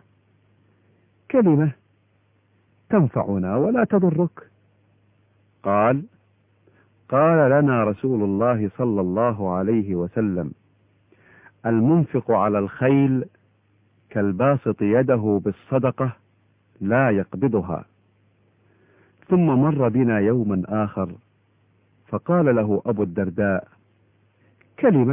كلمة تنفعنا ولا تضرك. قال: قال لنا رسول الله صلى الله عليه وسلم: المنفق على الخيل كالباسط يده بالصدقة لا يقبضها. ثم مر بنا يوما آخر، فقال له أبو الدرداء: كلمة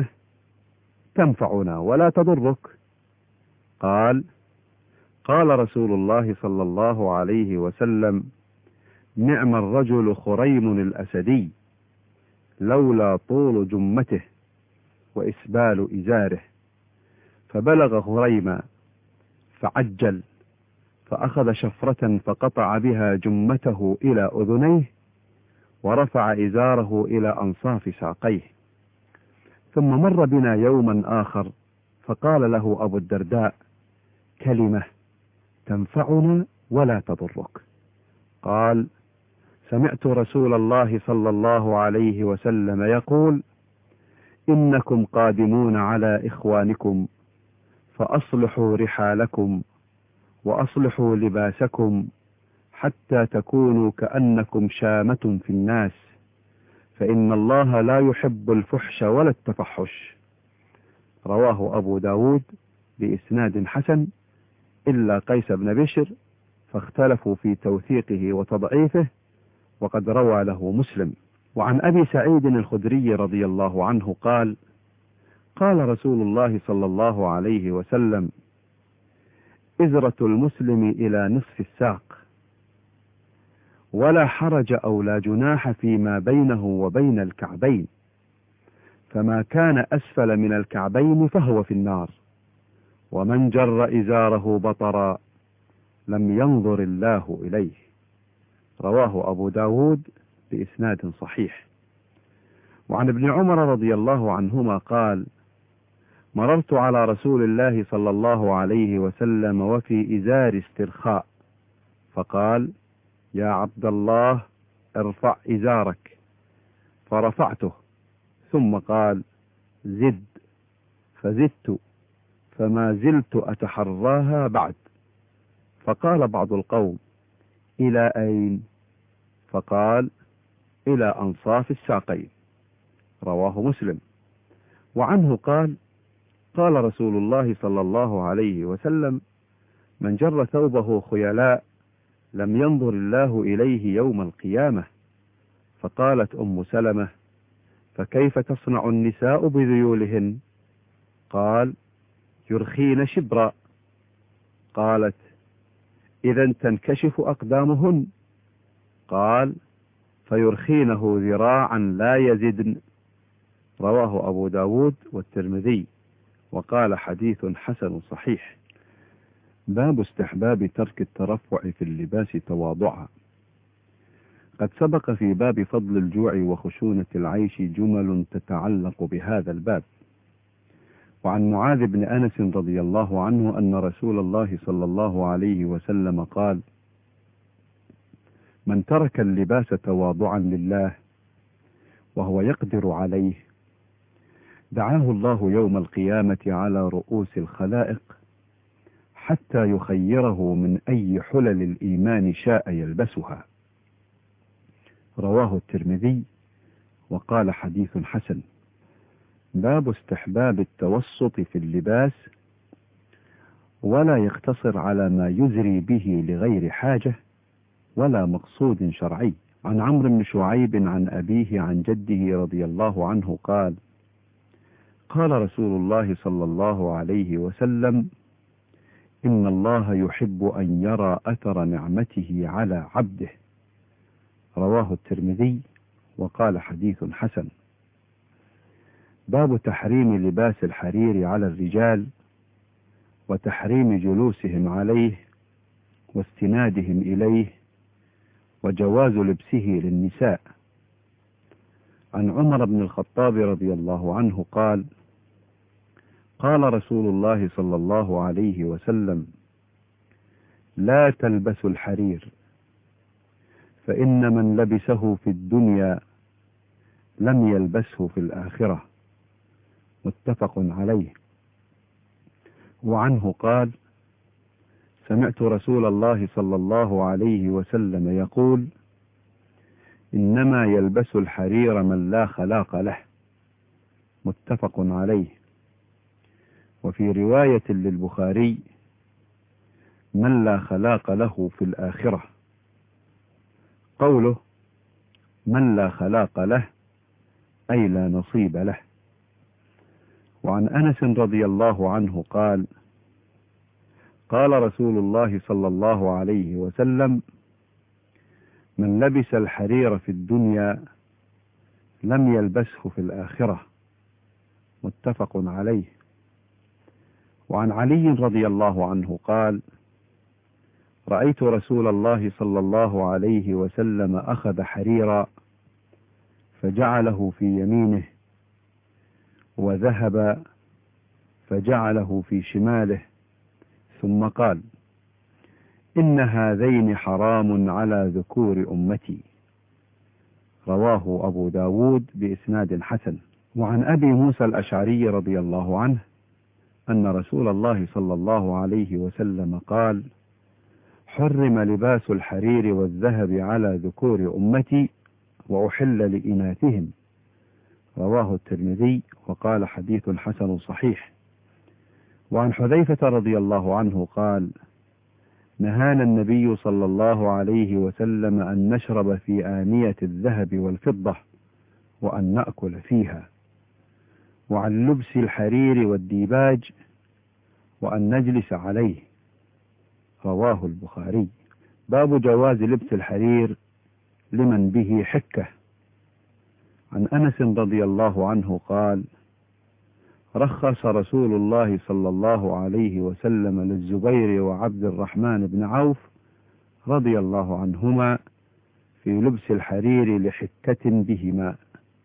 تنفعنا ولا تضرك. قال: قال رسول الله صلى الله عليه وسلم: نعم الرجل خريم الأسدي، لولا طول جمته وإسبال إزاره. فبلغ خريما فعجل، فأخذ شفرة فقطع بها جمته إلى أذنيه، ورفع إزاره إلى أنصاف ساقيه. ثم مر بنا يوما آخر، فقال له أبو الدرداء: كلمة تنفعنا ولا تضرك. قال: سمعت رسول الله صلى الله عليه وسلم يقول: إنكم قادمون على إخوانكم، فأصلحوا رحالكم وأصلحوا لباسكم، حتى تكونوا كأنكم شامة في الناس، فإن الله لا يحب الفحش ولا التفحش. رواه أبو داود بإسناد حسن، إلا قيس بن بشر فاختلفوا في توثيقه وتضعيفه، وقد روى له مسلم. وعن أبي سعيد الخدري رضي الله عنه قال: قال رسول الله صلى الله عليه وسلم: إزرة المسلم إلى نصف الساق، ولا حرج أو لا جناح فيما بينه وبين الكعبين، فما كان أسفل من الكعبين فهو في النار، ومن جر إزاره بطرا لم ينظر الله إليه. رواه أبو داود بإسناد صحيح. وعن ابن عمر رضي الله عنهما قال: مررت على رسول الله صلى الله عليه وسلم وفي إزار استرخاء، فقال: يا عبد الله ارفع إزارك، فرفعته، ثم قال: زد، فزدت، فما زلت أتحراها بعد. فقال بعض القوم: إلى أين؟ فقال: إلى أنصاف الساقين. رواه مسلم. وعنه قال: قال رسول الله صلى الله عليه وسلم: من جر ثوبه خيلاء لم ينظر الله إليه يوم القيامة. فقالت أم سلمة: فكيف تصنع النساء بذيولهن؟ قال: يرخين شبرا. قالت: إذا تنكشف أقدامهن؟ قال: فيرخينه ذراعا لا يزدن. رواه أبو داود والترمذي، وقال حديث حسن صحيح. باب استحباب ترك الترفع في اللباس تواضعا. قد سبق في باب فضل الجوع وخشونة العيش جمل تتعلق بهذا الباب. وعن معاذ بن أنس رضي الله عنه أن رسول الله صلى الله عليه وسلم قال: من ترك اللباس تواضعا لله وهو يقدر عليه دعاه الله يوم القيامة على رؤوس الخلائق حتى يخيره من أي حلل الإيمان شاء يلبسها. رواه الترمذي، وقال حديث حسن. باب استحباب التوسط في اللباس، ولا يقتصر على ما يزري به لغير حاجة ولا مقصود شرعي. عن عمرو بن شعيب عن أبيه عن جده رضي الله عنه قال: قال رسول الله صلى الله عليه وسلم: إن الله يحب أن يرى أثر نعمته على عبده. رواه الترمذي، وقال حديث حسن. باب تحريم لباس الحرير على الرجال، وتحريم جلوسهم عليه واستنادهم إليه، وجواز لبسه للنساء. عن عمر بن الخطاب رضي الله عنه قال: قال رسول الله صلى الله عليه وسلم: لا تلبسوا الحرير، فإن من لبسه في الدنيا لم يلبسه في الآخرة. متفق عليه. وعنه قال: سمعت رسول الله صلى الله عليه وسلم يقول: إنما يلبس الحرير من لا خلاق له. متفق عليه. وفي رواية للبخاري: من لا خلاق له في الآخرة. قوله من لا خلاق له أي لا نصيب له. وعن أنس رضي الله عنه قال: قال رسول الله صلى الله عليه وسلم: من لبس الحرير في الدنيا لم يلبسه في الآخرة. متفق عليه. وعن علي رضي الله عنه قال: رأيت رسول الله صلى الله عليه وسلم أخذ حريرا فجعله في يمينه، وذهب فجعله في شماله، ثم قال: إن هذين حرام على ذكور أمتي. رواه أبو داود بإسناد حسن. وعن أبي موسى الأشعري رضي الله عنه أن رسول الله صلى الله عليه وسلم قال: حرم لباس الحرير والذهب على ذكور أمتي وأحل لإناثهم. رواه الترمذي، وقال حديث حسن صحيح. وعن حذيفة رضي الله عنه قال: نهانا النبي صلى الله عليه وسلم أن نشرب في آنية الذهب والفضة وأن نأكل فيها، وعن لبس الحرير والديباج وأن نجلس عليه. رواه البخاري. باب جواز لبس الحرير لمن به حكة. عن أنس رضي الله عنه قال: رخص رسول الله صلى الله عليه وسلم للزبير وعبد الرحمن بن عوف رضي الله عنهما في لبس الحرير لحكة بهما.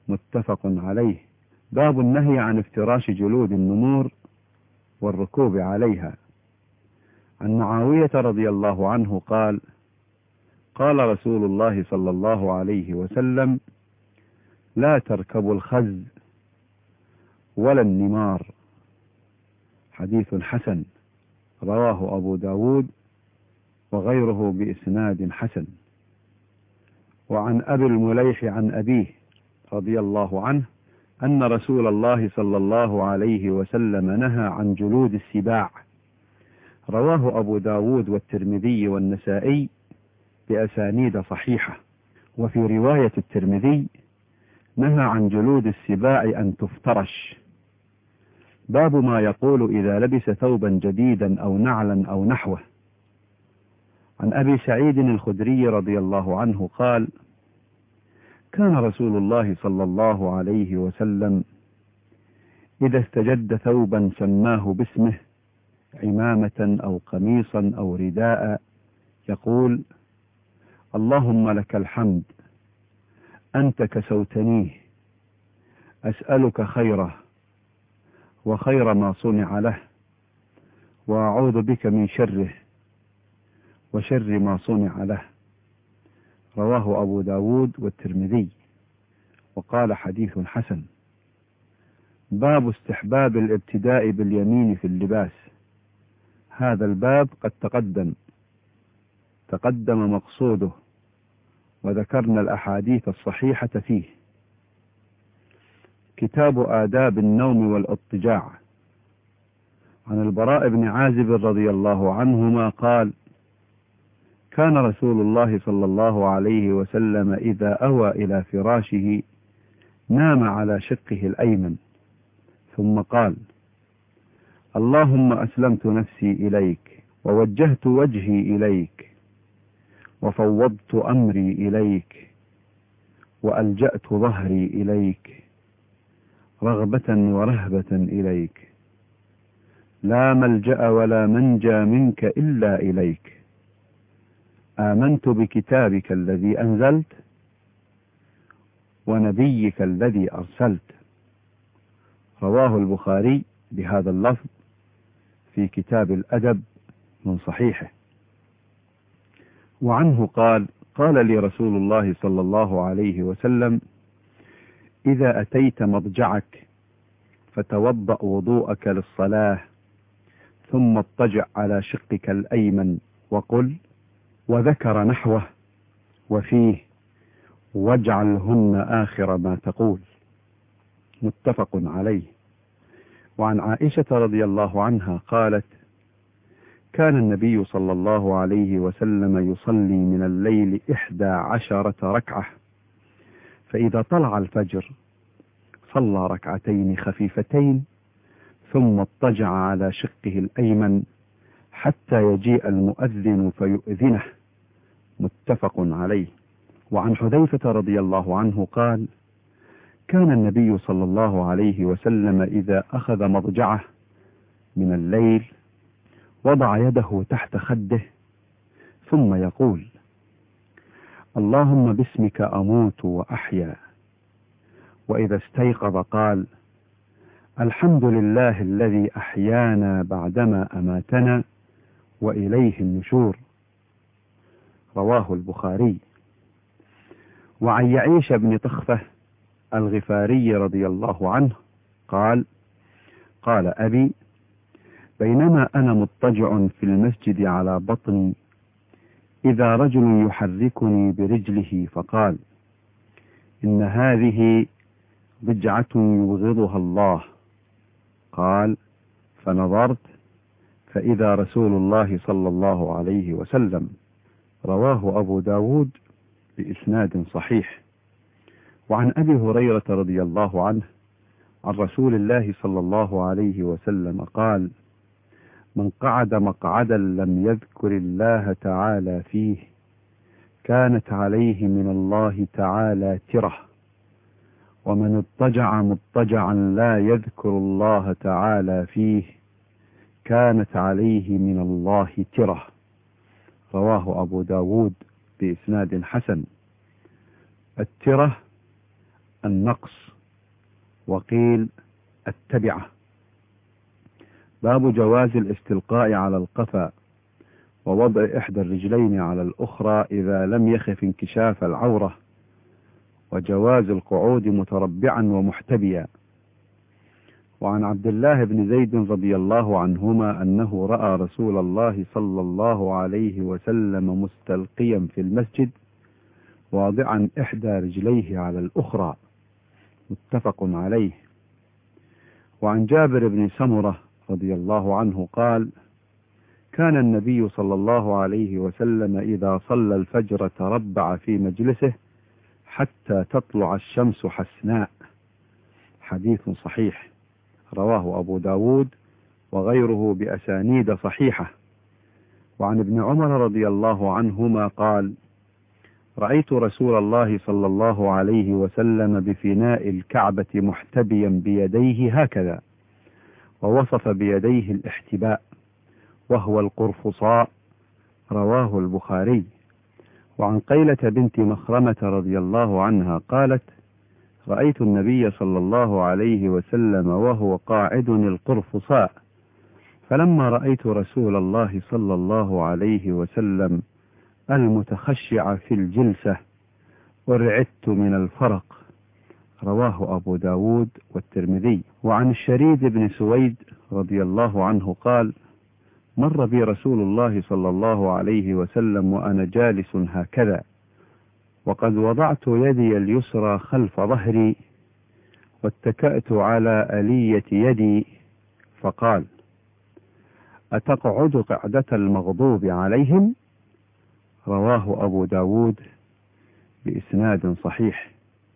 متفق عليه. باب النهي عن افتراش جلود النمور والركوب عليها. عن معاوية رضي الله عنه قال: قال رسول الله صلى الله عليه وسلم: لا تركبوا الخز ولا النمار. حديث حسن، رواه أبو داود وغيره بإسناد حسن. وعن أبي المليح عن أبيه رضي الله عنه أن رسول الله صلى الله عليه وسلم نهى عن جلود السباع. رواه أبو داود والترمذي والنسائي بأسانيد صحيحة. وفي رواية الترمذي: نهى عن جلود السباع أن تفترش. باب ما يقول إذا لبس ثوبا جديدا أو نعلا أو نحوه. عن أبي سعيد الخدري رضي الله عنه قال: كان رسول الله صلى الله عليه وسلم إذا استجد ثوبا سماه باسمه، عمامة أو قميصا أو رداء، يقول: اللهم لك الحمد، أنت كسوتنيه، أسألك خيره وخير ما صنع له، وأعوذ بك من شره وشر ما صنع له. رواه أبو داود والترمذي وقال حديث حسن. باب استحباب الابتداء باليمين في اللباس. هذا الباب قد تقدم مقصوده، وذكرنا الأحاديث الصحيحة فيه. كتاب آداب النوم والاضطجاع. عن البراء بن عازب رضي الله عنهما قال: كان رسول الله صلى الله عليه وسلم إذا أوى إلى فراشه نام على شقه الأيمن، ثم قال: اللهم أسلمت نفسي إليك، ووجهت وجهي إليك، وفوضت أمري إليك، وألجأت ظهري إليك، رغبة ورهبة إليك، لا ملجأ ولا منجى منك إلا إليك، آمنت بكتابك الذي أنزلت ونبيك الذي أرسلت. رواه البخاري بهذا اللفظ في كتاب الأدب من صحيحه. وعنه قال: قال لي رسول الله صلى الله عليه وسلم: إذا أتيت مضجعك فتوضأ وضوءك للصلاة، ثم اضطجع على شقك الأيمن وقل، وذكر نحوه وفيه: واجعلهن آخر ما تقول. متفق عليه. وعن عائشة رضي الله عنها قالت: كان النبي صلى الله عليه وسلم يصلي من الليل 11 ركعة، فإذا طلع الفجر صلى ركعتين خفيفتين، ثم اضطجع على شقه الأيمن حتى يجيء المؤذن فيؤذنه. متفق عليه. وعن حذيفة رضي الله عنه قال: كان النبي صلى الله عليه وسلم إذا أخذ مضجعه من الليل وضع يده تحت خده، ثم يقول: اللهم باسمك أموت وأحيا. وإذا استيقظ قال: الحمد لله الذي أحيانا بعدما أماتنا وإليه النشور. رواه البخاري. وعن يعيش بن طخفة الغفاري رضي الله عنه قال: قال أبي: بينما أنا مضطجع في المسجد على بطني، إذا رجل يحركني برجله فقال: إن هذه ضجعة يبغضها الله. قال: فنظرت فإذا رسول الله صلى الله عليه وسلم. رواه أبو داود بإسناد صحيح. وعن أبي هريرة رضي الله عنه عن رسول الله صلى الله عليه وسلم قال: من قعد مقعدا لم يذكر الله تعالى فيه كانت عليه من الله تعالى ترة، ومن اضطجع مضطجعا لا يذكر الله تعالى فيه كانت عليه من الله ترة. رواه أبو داود بإسناد حسن. الترة النقص، وقيل التبعة. باب جواز الاستلقاء على القفا ووضع إحدى الرجلين على الأخرى إذا لم يخف انكشاف العورة، وجواز القعود متربعا ومحتبيا. وعن عبد الله بن زيد رضي الله عنهما أنه رأى رسول الله صلى الله عليه وسلم مستلقيا في المسجد واضعا إحدى رجليه على الأخرى، متفق عليه. وعن جابر بن سمرة رضي الله عنه قال: كان النبي صلى الله عليه وسلم إذا صلى الفجر تربع في مجلسه حتى تطلع الشمس حسناء. حديث صحيح، رواه أبو داود وغيره بأسانيد صحيحة. وعن ابن عمر رضي الله عنهما قال: رأيت رسول الله صلى الله عليه وسلم بفناء الكعبة محتبيا بيديه هكذا، ووصف بيديه الاحتباء وهو القرفصاء، رواه البخاري. وعن قيلة بنت مخرمة رضي الله عنها قالت: رأيت النبي صلى الله عليه وسلم وهو قاعد القرفصاء، فلما رأيت رسول الله صلى الله عليه وسلم المتخشع في الجلسة ارعدت من الفرق، رواه أبو داود والترمذي. وعن الشريد بن سويد رضي الله عنه قال: مر بي رسول الله صلى الله عليه وسلم وأنا جالس هكذا، وقد وضعت يدي اليسرى خلف ظهري واتكأت على ألية يدي، فقال: أتقعد قعدة المغضوب عليهم؟ رواه أبو داود بإسناد صحيح.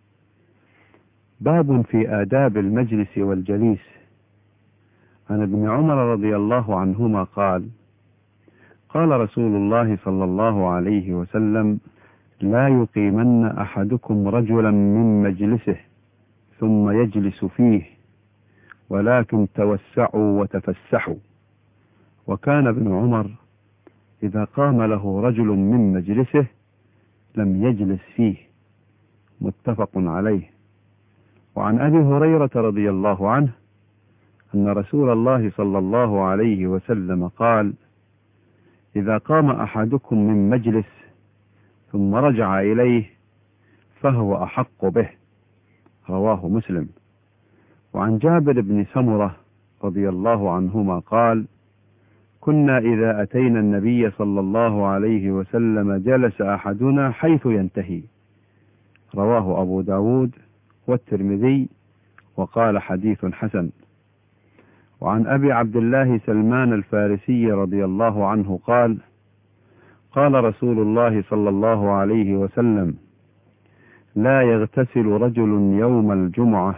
باب في آداب المجلس والجليس. عن ابن عمر رضي الله عنهما قال: قال رسول الله صلى الله عليه وسلم: لا يقيمن أحدكم رجلا من مجلسه ثم يجلس فيه، ولكن توسعوا وتفسحوا. وكان ابن عمر إذا قام له رجل من مجلسه لم يجلس فيه، متفق عليه. وعن أبي هريرة رضي الله عنه أن رسول الله صلى الله عليه وسلم قال: إذا قام أحدكم من مجلس ثم رجع إليه فهو أحق به، رواه مسلم. وعن جابر بن سمرة رضي الله عنهما قال: كنا إذا أتينا النبي صلى الله عليه وسلم جلس أحدنا حيث ينتهي، رواه أبو داود والترمذي وقال حديث حسن. وعن أبي عبد الله سلمان الفارسي رضي الله عنه قال: قال رسول الله صلى الله عليه وسلم: لا يغتسل رجل يوم الجمعة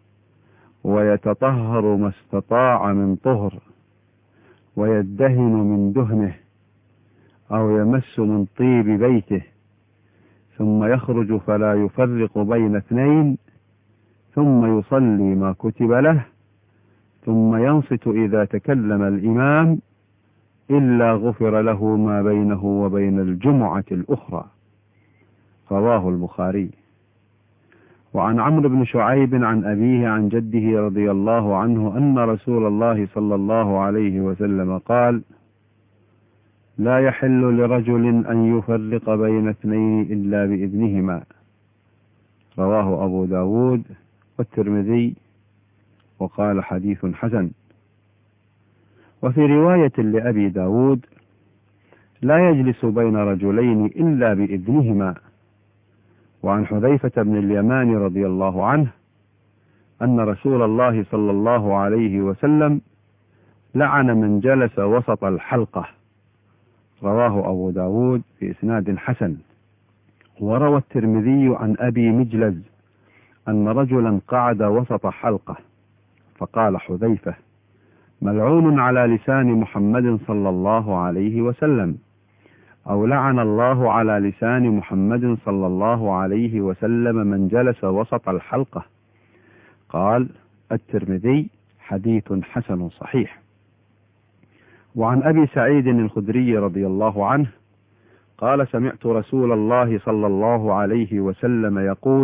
ويتطهر ما استطاع من طهر، ويدهن من دهنه أو يمس من طيب بيته، ثم يخرج فلا يفرق بين اثنين، ثم يصلي ما كتب له، ثم ينصت إذا تكلم الإمام، إلا غفر له ما بينه وبين الجمعة الأخرى، رواه البخاري. وعن عمرو بن شعيب عن أبيه عن جده رضي الله عنه أن رسول الله صلى الله عليه وسلم قال: لا يحل لرجل أن يفرق بين اثنين إلا بإذنهما، رواه أبو داود والترمذي وقال حديث حسن. وفي رواية لأبي داود: لا يجلس بين رجلين إلا بإذنهما. وعن حذيفة بن اليمان رضي الله عنه أن رسول الله صلى الله عليه وسلم لعن من جلس وسط الحلقة، رواه أبو داود بإسناد حسن. وروى الترمذي عن أبي مجلز أن رجلا قعد وسط حلقة، فقال حذيفة: ملعون على لسان محمد صلى الله عليه وسلم، أو لعن الله على لسان محمد صلى الله عليه وسلم من جلس وسط الحلقة. قال الترمذي: حديث حسن صحيح. وعن أبي سعيد الخدري رضي الله عنه قال: سمعت رسول الله صلى الله عليه وسلم يقول: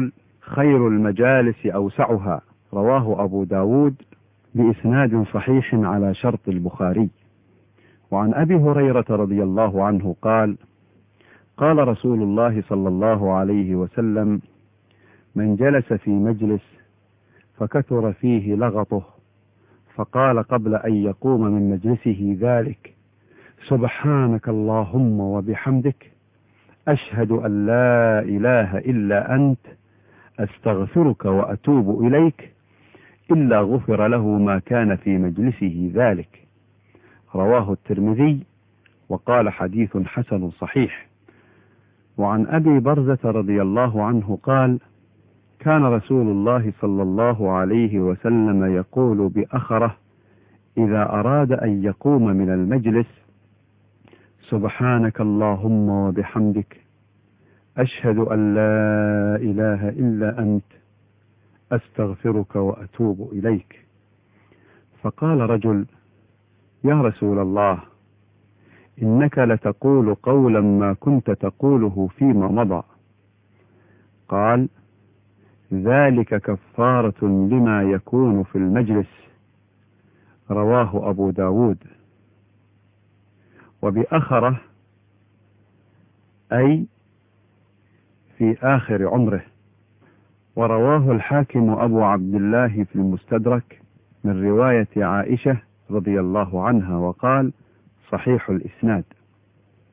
خير المجالس أوسعها. رواه أبو داود بإسناد صحيح على شرط البخاري. وعن أبي هريرة رضي الله عنه قال: قال رسول الله صلى الله عليه وسلم: من جلس في مجلس فكثر فيه لغطه فقال قبل أن يقوم من مجلسه ذلك: سبحانك اللهم وبحمدك، أشهد أن لا إله إلا أنت، أستغفرك وأتوب إليك، إلا غفر له ما كان في مجلسه ذلك. رواه الترمذي وقال حديث حسن صحيح. وعن أبي برزة رضي الله عنه قال: كان رسول الله صلى الله عليه وسلم يقول بأخره إذا أراد أن يقوم من المجلس: سبحانك اللهم وبحمدك، أشهد أن لا إله إلا أنت، أستغفرك وأتوب إليك. فقال رجل: يا رسول الله، إنك لتقول قولا ما كنت تقوله فيما مضى. قال: ذلك كفارة لما يكون في المجلس. رواه أبو داود. وبأخره أي في آخر عمره. ورواه الحاكم أبو عبد الله في المستدرك من رواية عائشة رضي الله عنها وقال: صحيح الإسناد.